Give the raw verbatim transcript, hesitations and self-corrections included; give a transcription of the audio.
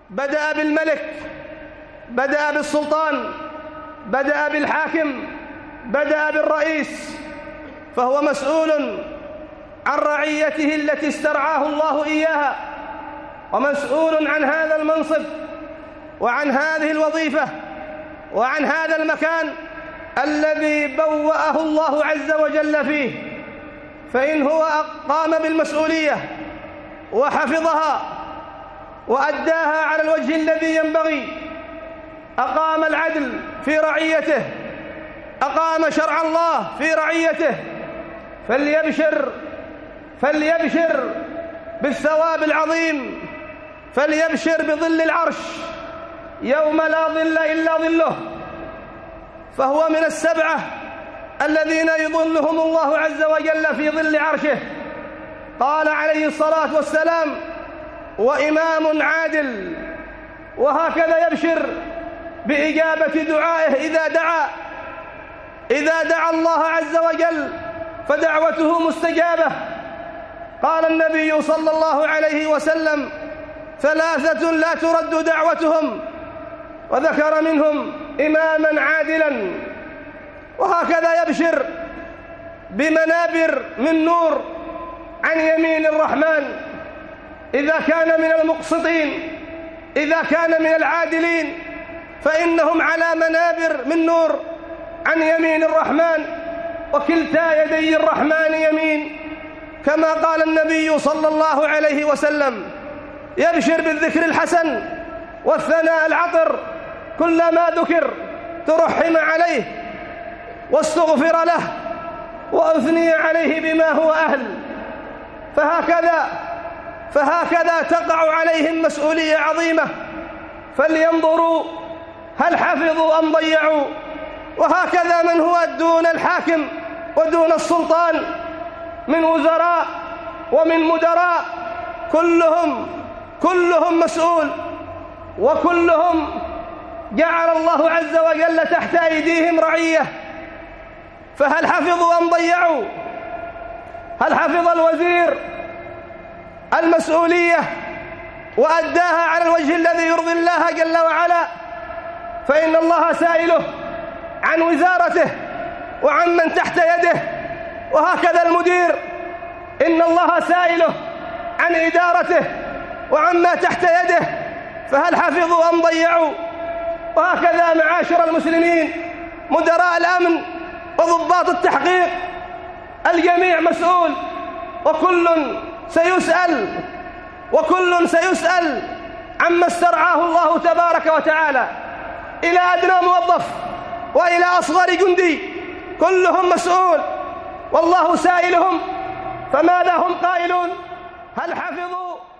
بدأ بالملك، بدأ بالسلطان، بدأ بالحاكم، بدأ بالرئيس، فهو مسؤول عن رعيته التي استرعاه الله إياها، ومسؤول عن هذا المنصب وعن هذه الوظيفة وعن هذا المكان الذي بوأه الله عز وجل فيه. فإن هو قام بالمسؤولية وحفظها وأداها على الوجه الذي ينبغي، أقام العدل في رعيته، أقام شرع الله في رعيته، فليبشر فليبشر بالثواب العظيم، فليبشر بظل العرش يوم لا ظل إلا ظله. فهو من السبعة الذين يظلهم الله عز وجل في ظل عرشه. قال عليه الصلاة والسلام: وإمام عادل. وهكذا يبشر بإجابة دعائه إذا دعا إذا دعا الله عز وجل فدعوته مستجابة. قال النبي صلى الله عليه وسلم: ثلاثة لا ترد دعوتهم، وذكر منهم إماما عادلا. وهكذا يبشر بمنابر من نور عن يمين الرحمن إذا كان من المقسطين، إذا كان من العادلين، فإنهم على منابر من نور عن يمين الرحمن، وكلتا يدي الرحمن يمين، كما قال النبي صلى الله عليه وسلم: يبشر بالذكر الحسن والثناء العطر، كلما ذكر ترحم عليه واستغفر له وأثني عليه بما هو أهل. فهكذا فهكذا تقع عليهم مسؤولية عظيمة، فلينظروا هل حفظوا أم ضيعوا. وهكذا من هو دون الحاكم ودون السلطان من وزراء ومن مدراء، كلهم كلهم مسؤول، وكلهم جعل الله عز وجل تحت أيديهم رعية. فهل حفظوا أم ضيعوا؟ هل حفظ الوزير المسؤولية وأداها على الوجه الذي يرضي الله جل وعلا؟ فإن الله سائله عن وزارته وعن من تحت يده. وهكذا المدير إن الله سائله عن إدارته وعما تحت يده، فهل حفظوا أم ضيعوا؟ وهكذا معاشر المسلمين، مدراء الأمن وضباط التحقيق، الجميع مسؤول، وكل سيسأل وكل سيسأل عما استرعاه الله تبارك وتعالى، إلى أدنى موظف وإلى أصغر جندي، كلهم مسؤول، والله سائلهم. فماذا هم قائلون؟ هل حفظوا